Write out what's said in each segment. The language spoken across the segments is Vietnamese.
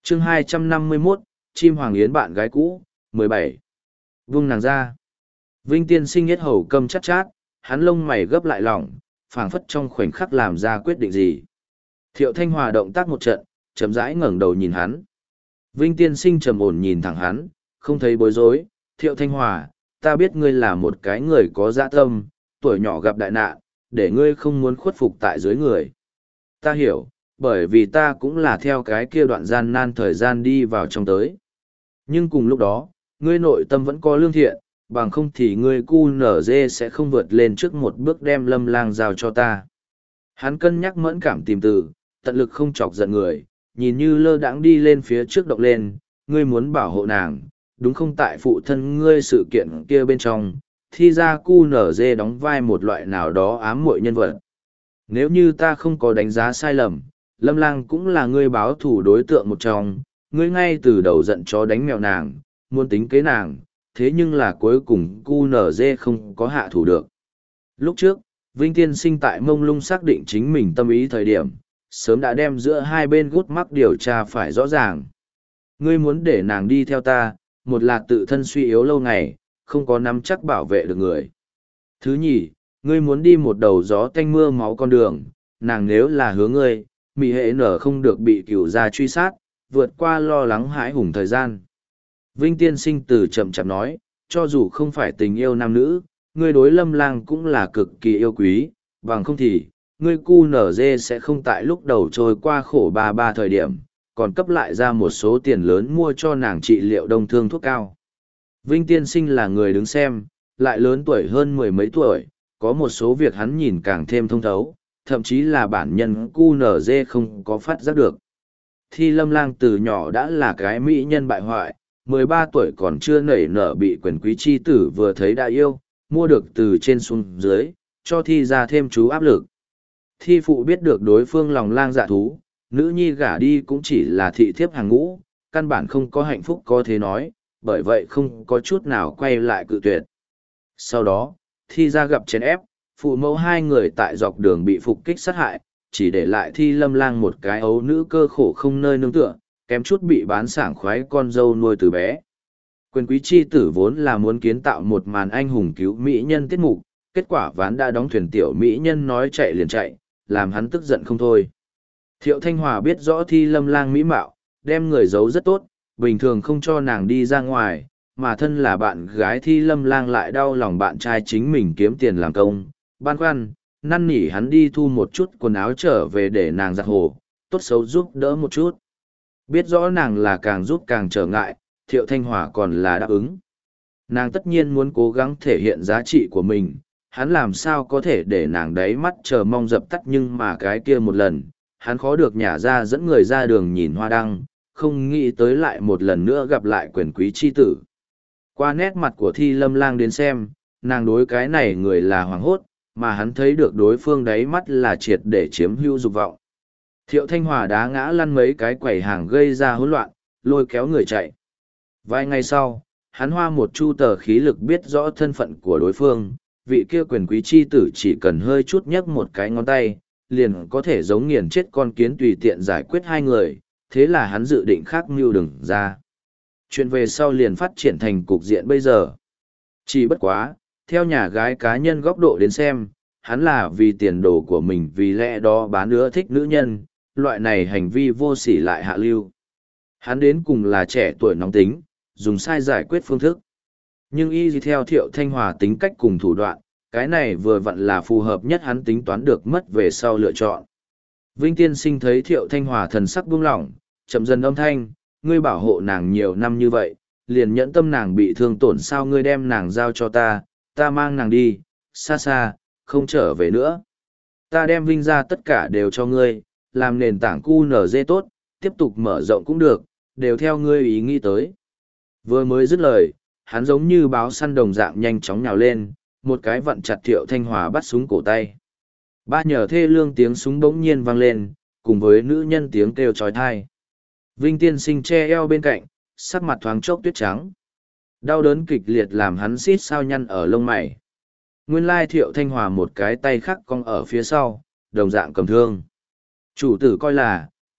chương 251, chim hoàng yến bạn gái cũ, 17. Vung nàng ra. Vinh tiên sinh yết hầu câm chát chát, hắn lông mày gấp lại lỏng, phảng phất trong khoảnh khắc làm ra quyết định gì. Thiệu Thanh Hòa động tác một trận, chậm rãi ngẩng đầu nhìn hắn. Vinh tiên sinh trầm ổn nhìn thẳng hắn, không thấy bối rối. Thiệu Thanh Hòa, ta biết ngươi là một cái người có dã tâm, tuổi nhỏ gặp đại nạn, để ngươi không muốn khuất phục tại dưới người. Ta hiểu, bởi vì ta cũng là theo cái kia đoạn gian nan thời gian đi vào trong tới. Nhưng cùng lúc đó, ngươi nội tâm vẫn có lương thiện, bằng không thì ngươi cu nở dê sẽ không vượt lên trước một bước đem Lâm Lang giao cho ta. Hắn cân nhắc mẫn cảm tìm từ, tận lực không chọc giận người, nhìn như lơ đãng đi lên phía trước động lên, ngươi muốn bảo hộ nàng, đúng không? Tại phụ thân ngươi sự kiện kia bên trong, thì ra cu nở dê đóng vai một loại nào đó ám muội nhân vật. Nếu như ta không có đánh giá sai lầm, Lâm Lang cũng là ngươi báo thủ đối tượng một trong, ngươi ngay từ đầu giận chó đánh mèo nàng, muốn tính kế nàng, thế nhưng là cuối cùng cu nở dê không có hạ thủ được. Lúc trước, Vinh Tiên Sinh tại mông lung xác định chính mình tâm ý thời điểm, sớm đã đem giữa hai bên gút mắc điều tra phải rõ ràng. Ngươi muốn để nàng đi theo ta, một là tự thân suy yếu lâu ngày, không có nắm chắc bảo vệ được người. Thứ nhì, ngươi muốn đi một đầu gió tanh mưa máu con đường, nàng nếu là hướng ngươi, mị hệ nở không được bị cửu gia truy sát, vượt qua lo lắng hãi hùng thời gian. Vinh Tiên Sinh từ chậm chạp nói, cho dù không phải tình yêu nam nữ, ngươi đối Lâm Lang cũng là cực kỳ yêu quý, bằng không thì, ngươi cu nở dê sẽ không tại lúc đầu trôi qua khổ ba thời điểm, còn cấp lại ra một số tiền lớn mua cho nàng trị liệu đông thương thuốc cao. Vinh Tiên Sinh là người đứng xem, lại lớn tuổi hơn mười mấy tuổi, có một số việc hắn nhìn càng thêm thông thấu, thậm chí là bản nhân cu nở dê không có phát giác được. Thi Lâm Lang từ nhỏ đã là cái mỹ nhân bại hoại, 13 tuổi còn chưa nảy nở bị quyền quý chi tử vừa thấy đã yêu, mua được từ trên xuống dưới, cho Thi ra thêm chú áp lực. Thi phụ biết được đối phương lòng lang dạ thú, nữ nhi gả đi cũng chỉ là thị thiếp hàng ngũ, căn bản không có hạnh phúc có thế nói, bởi vậy không có chút nào quay lại cự tuyệt. Sau đó, Thi ra gặp chèn ép, phụ mẫu hai người tại dọc đường bị phục kích sát hại, chỉ để lại Thi Lâm Lang một cái ấu nữ cơ khổ không nơi nương tựa, kém chút bị bán sảng khoái con dâu nuôi từ bé. Quyền quý chi tử vốn là muốn kiến tạo một màn anh hùng cứu mỹ nhân tiết mục, kết quả ván đã đóng thuyền tiểu mỹ nhân nói chạy liền chạy, làm hắn tức giận không thôi. Thiệu Thanh Hòa biết rõ Thi Lâm Lang mỹ mạo, đem người giấu rất tốt, bình thường không cho nàng đi ra ngoài, mà thân là bạn gái Thi Lâm Lang lại đau lòng bạn trai chính mình kiếm tiền làm công, băn khoăn, năn nỉ hắn đi thu một chút quần áo trở về để nàng giặt hồ, tốt xấu giúp đỡ một chút. Biết rõ nàng là càng giúp càng trở ngại, Thiệu Thanh Hòa còn là đáp ứng. Nàng tất nhiên muốn cố gắng thể hiện giá trị của mình, hắn làm sao có thể để nàng đáy mắt chờ mong dập tắt, nhưng mà cái kia một lần, hắn khó được nhả ra dẫn người ra đường nhìn hoa đăng, không nghĩ tới lại một lần nữa gặp lại quyền quý chi tử. Qua nét mặt của Thi Lâm Lang đến xem, nàng đối cái này người là hoảng hốt, mà hắn thấy được đối phương đáy mắt là triệt để chiếm hữu dục vọng. Thiệu Thanh Hòa đá ngã lăn mấy cái quầy hàng gây ra hỗn loạn, lôi kéo người chạy. Vài ngày sau, hắn hoa một chu tờ khí lực biết rõ thân phận của đối phương, vị kia quyền quý chi tử chỉ cần hơi chút nhấc một cái ngón tay, liền có thể giống nghiền chết con kiến tùy tiện giải quyết hai người, thế là hắn dự định khác mưu đừng ra. Chuyện về sau liền phát triển thành cục diện bây giờ. Chỉ bất quá, theo nhà gái cá nhân góc độ đến xem, hắn là vì tiền đồ của mình, vì lẽ đó bán ưa thích nữ nhân, loại này hành vi vô sỉ lại hạ lưu. Hắn đến cùng là trẻ tuổi nóng tính, dùng sai giải quyết phương thức. Nhưng y theo Thiệu Thanh Hòa tính cách cùng thủ đoạn, cái này vừa vặn là phù hợp nhất hắn tính toán được mất về sau lựa chọn. Vinh Tiên Sinh thấy Thiệu Thanh Hòa thần sắc buông lỏng, chậm dần âm thanh, ngươi bảo hộ nàng nhiều năm như vậy, liền nhẫn tâm nàng bị thương tổn, sao ngươi đem nàng giao cho ta, ta mang nàng đi, xa xa, không trở về nữa. Ta đem Vinh ra tất cả đều cho ngươi, làm nền tảng QNZ tốt, tiếp tục mở rộng cũng được, đều theo ngươi ý nghĩ tới. Vừa mới dứt lời, hắn giống như báo săn đồng dạng nhanh chóng nhào lên, một cái vặn chặt Thiệu Thanh Hòa bắt súng cổ tay. Ba nhờ thê lương tiếng súng bỗng nhiên vang lên, cùng với nữ nhân tiếng kêu trói thai. Vinh Tiên Sinh che eo bên cạnh, sắc mặt thoáng chốc tuyết trắng. Đau đớn kịch liệt làm hắn xít sao nhăn ở lông mày. Nguyên lai Thiệu Thanh Hòa một cái tay khác cong ở phía sau, đồng dạng cầm thương. Chủ tử coi là,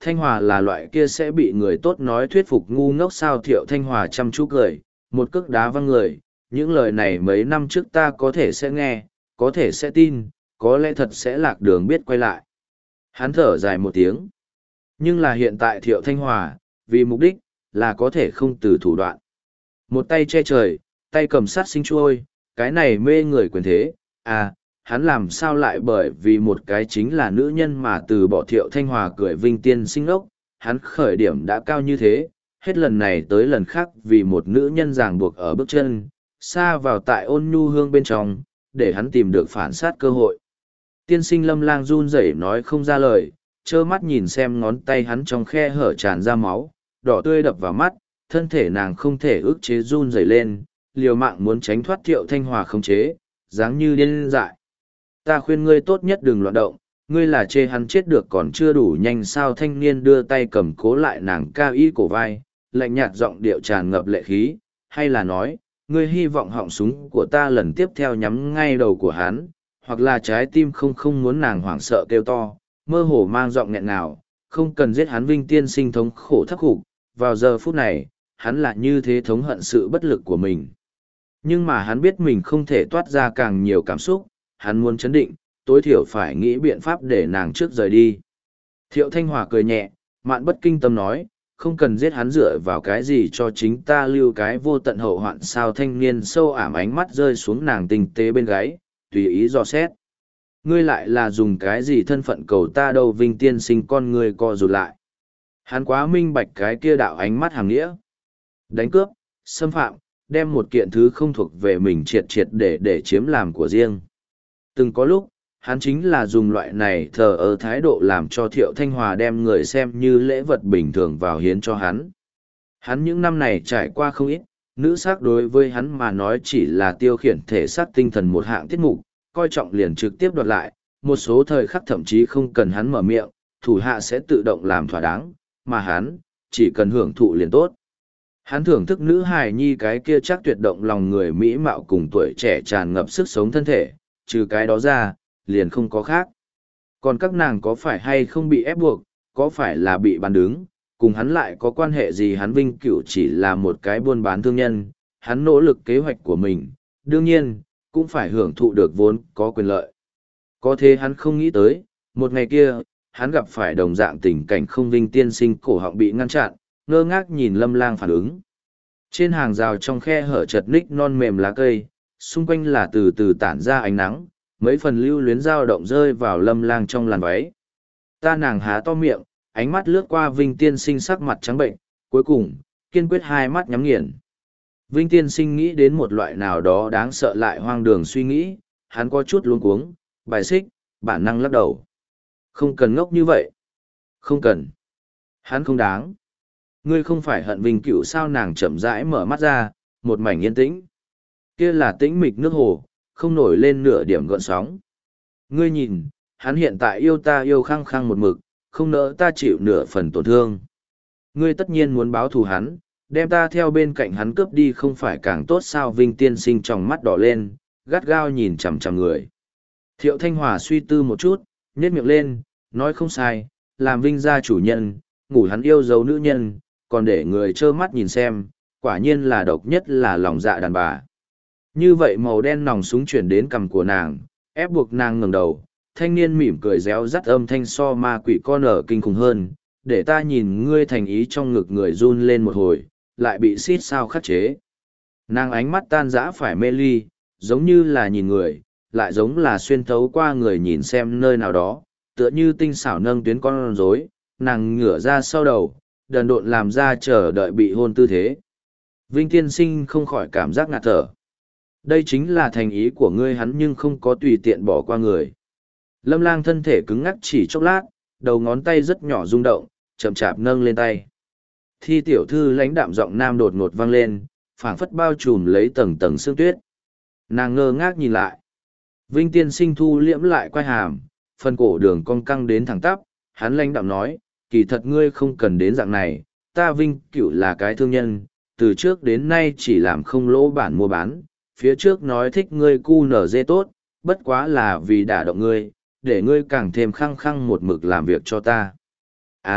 Thanh Hòa là loại kia sẽ bị người tốt nói thuyết phục ngu ngốc sao. Thiệu Thanh Hòa chăm chú cười, một cước đá văng người, những lời này mấy năm trước ta có thể sẽ nghe, có thể sẽ tin, có lẽ thật sẽ lạc đường biết quay lại. Hắn thở dài một tiếng. Nhưng là hiện tại Thiệu Thanh Hòa, vì mục đích, là có thể không từ thủ đoạn. Một tay che trời, tay cầm sát sinh chuôi, cái này mê người quyền thế, à, hắn làm sao lại bởi vì một cái chính là nữ nhân mà từ bỏ Thiệu Thanh Hòa. Cười Vinh Tiên Sinh ốc, hắn khởi điểm đã cao như thế, hết lần này tới lần khác vì một nữ nhân ràng buộc ở bước chân, xa vào tại ôn nhu hương bên trong, để hắn tìm được phản sát cơ hội. Tiên sinh Lâm Lang run rẩy nói không ra lời, trơ mắt nhìn xem ngón tay hắn trong khe hở tràn ra máu, đỏ tươi đập vào mắt, thân thể nàng không thể ức chế run rẩy lên, liều mạng muốn tránh thoát Thiệu Thanh Hòa khống chế, dáng như điên dại. Ta khuyên ngươi tốt nhất đừng loạn động, ngươi là chê hắn chết được còn chưa đủ nhanh sao. Thanh niên đưa tay cầm cố lại nàng cao y cổ vai, lạnh nhạt giọng điệu tràn ngập lệ khí, hay là nói, ngươi hy vọng họng súng của ta lần tiếp theo nhắm ngay đầu của hắn, hoặc là trái tim không muốn nàng hoảng sợ kêu to, mơ hồ mang giọng nghẹn ngào, không cần giết hắn. Vinh Tiên Sinh thống khổ thắc khục, vào giờ phút này, hắn lại như thế thống hận sự bất lực của mình. Nhưng mà hắn biết mình không thể toát ra càng nhiều cảm xúc, hắn muốn chấn định, tối thiểu phải nghĩ biện pháp để nàng trước rời đi. Thiệu Thanh Hòa cười nhẹ, Mạn Bất Kinh Tâm nói, không cần giết hắn, dựa vào cái gì cho chính ta lưu cái vô tận hậu hoạn sao. Thanh niên sâu ảm ánh mắt rơi xuống nàng tinh tế bên gáy, tùy ý dò xét. Ngươi lại là dùng cái gì thân phận cầu ta đâu. Vinh Tiên Sinh con ngươi co rụt lại. Hắn quá minh bạch cái kia đạo ánh mắt hàng nghĩa. Đánh cướp, xâm phạm, đem một kiện thứ không thuộc về mình triệt để chiếm làm của riêng. Từng có lúc, hắn chính là dùng loại này thờ ơ thái độ làm cho Thiệu Thanh Hòa đem người xem như lễ vật bình thường vào hiến cho hắn. Hắn những năm này trải qua không ít, nữ sắc đối với hắn mà nói chỉ là tiêu khiển thể xác tinh thần một hạng tiết mục, coi trọng liền trực tiếp đoạt lại, một số thời khắc thậm chí không cần hắn mở miệng, thủ hạ sẽ tự động làm thỏa đáng, mà hắn, chỉ cần hưởng thụ liền tốt. Hắn thưởng thức nữ hài nhi cái kia chắc tuyệt động lòng người mỹ mạo cùng tuổi trẻ tràn ngập sức sống thân thể, trừ cái đó ra, liền không có khác. Còn các nàng có phải hay không bị ép buộc, có phải là bị bán đứng, cùng hắn lại có quan hệ gì. Hắn Vinh Cửu chỉ là một cái buôn bán thương nhân, hắn nỗ lực kế hoạch của mình, đương nhiên, cũng phải hưởng thụ được vốn có quyền lợi. Có thế hắn không nghĩ tới, một ngày kia, hắn gặp phải đồng dạng tình cảnh không. Vinh Tiên Sinh cổ họng bị ngăn chặn, ngơ ngác nhìn Lâm Lang phản ứng. Trên hàng rào trong khe hở chật ních non mềm lá cây, xung quanh là từ từ tản ra ánh nắng, mấy phần lưu luyến dao động rơi vào Lâm Lang trong làn váy. Ta nàng há to miệng, ánh mắt lướt qua Vinh Tiên Sinh sắc mặt trắng bệnh, cuối cùng, kiên quyết hai mắt nhắm nghiền. Vinh Tiên Sinh nghĩ đến một loại nào đó đáng sợ lại hoang đường suy nghĩ, hắn có chút luống cuống, bài xích, bản năng lắc đầu. Không cần ngốc như vậy. Không cần. Hắn không đáng. Ngươi không phải hận Vinh Cửu sao. Nàng chậm rãi mở mắt ra, một mảnh yên tĩnh. Kia là tĩnh mịch nước hồ, không nổi lên nửa điểm gợn sóng. Ngươi nhìn, hắn hiện tại yêu ta yêu khăng khăng một mực, không nỡ ta chịu nửa phần tổn thương. Ngươi tất nhiên muốn báo thù hắn, đem ta theo bên cạnh hắn cướp đi không phải càng tốt sao. Vinh Tiên Sinh trong mắt đỏ lên, gắt gao nhìn chằm chằm người. Thiệu Thanh Hòa suy tư một chút, nhếch miệng lên, nói không sai, làm Vinh gia chủ nhân, ngủ hắn yêu dấu nữ nhân, còn để người trơ mắt nhìn xem, quả nhiên là độc nhất là lòng dạ đàn bà. Như vậy màu đen nòng súng chuyển đến cằm của nàng, ép buộc nàng ngẩng đầu, thanh niên mỉm cười réo rắt âm thanh so ma quỷ con ở kinh khủng hơn, để ta nhìn ngươi. Thành ý trong ngực người run lên một hồi, lại bị xít sao khắc chế. Nàng ánh mắt tan rã phải mê ly, giống như là nhìn người, lại giống là xuyên thấu qua người nhìn xem nơi nào đó, tựa như tinh xảo nâng tuyến con rối. Nàng ngửa ra sau đầu, đần độn làm ra chờ đợi bị hôn tư thế. Vinh Tiên Sinh không khỏi cảm giác ngạt thở. Đây chính là thành ý của ngươi. Hắn nhưng không có tùy tiện bỏ qua người. Lâm Lang thân thể cứng ngắc chỉ chốc lát, đầu ngón tay rất nhỏ rung động, chậm chạp nâng lên tay. Thi tiểu thư lãnh đạm giọng nam đột ngột vang lên, phảng phất bao trùm lấy tầng tầng sương tuyết. Nàng ngơ ngác nhìn lại. Vinh Tiên Sinh thu liễm lại quai hàm, phần cổ đường cong căng đến thẳng tắp, hắn lãnh đạm nói, kỳ thật ngươi không cần đến dạng này, ta Vinh Cửu là cái thương nhân, từ trước đến nay chỉ làm không lỗ bản mua bán, phía trước nói thích ngươi cu nở dê tốt, bất quá là vì đả động ngươi, để ngươi càng thêm khăng khăng một mực làm việc cho ta. À,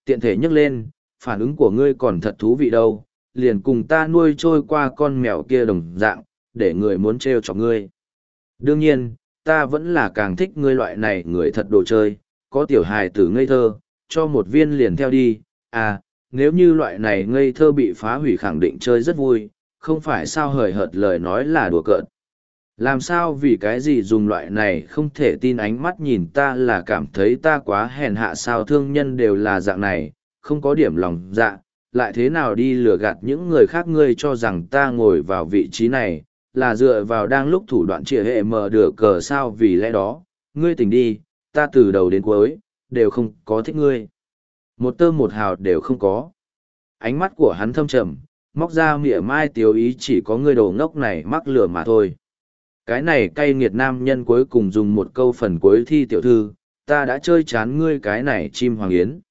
Tiện thể nhắc lên, phản ứng của ngươi còn thật thú vị đâu, liền cùng ta nuôi trôi qua con mèo kia đồng dạng, để người muốn trêu chọc ngươi. Đương nhiên, ta vẫn là càng thích ngươi loại này người thật đồ chơi, có tiểu hài tử ngây thơ, cho một viên liền theo đi, à, nếu như loại này ngây thơ bị phá hủy khẳng định chơi rất vui, không phải sao hời hợt lời nói là đùa cợt. Làm sao vì cái gì dùng loại này không thể tin ánh mắt nhìn ta là cảm thấy ta quá hèn hạ sao thương nhân đều là dạng này, không có điểm lòng dạ, lại thế nào đi lừa gạt những người khác ngươi cho rằng ta ngồi vào vị trí này, là dựa vào đang lúc thủ đoạn trịa hệ mở được cờ sao vì lẽ đó, ngươi tỉnh đi, ta từ đầu đến cuối, đều không có thích ngươi. Một tơ một hào đều không có. Ánh mắt của hắn thâm trầm, móc ra mỉa mai tiếu ý chỉ có ngươi đồ ngốc này mắc lửa mà thôi. Cái này cay nghiệt nam nhân cuối cùng dùng một câu phần cuối thi tiểu thư, ta đã chơi chán ngươi cái này chim hoàng yến.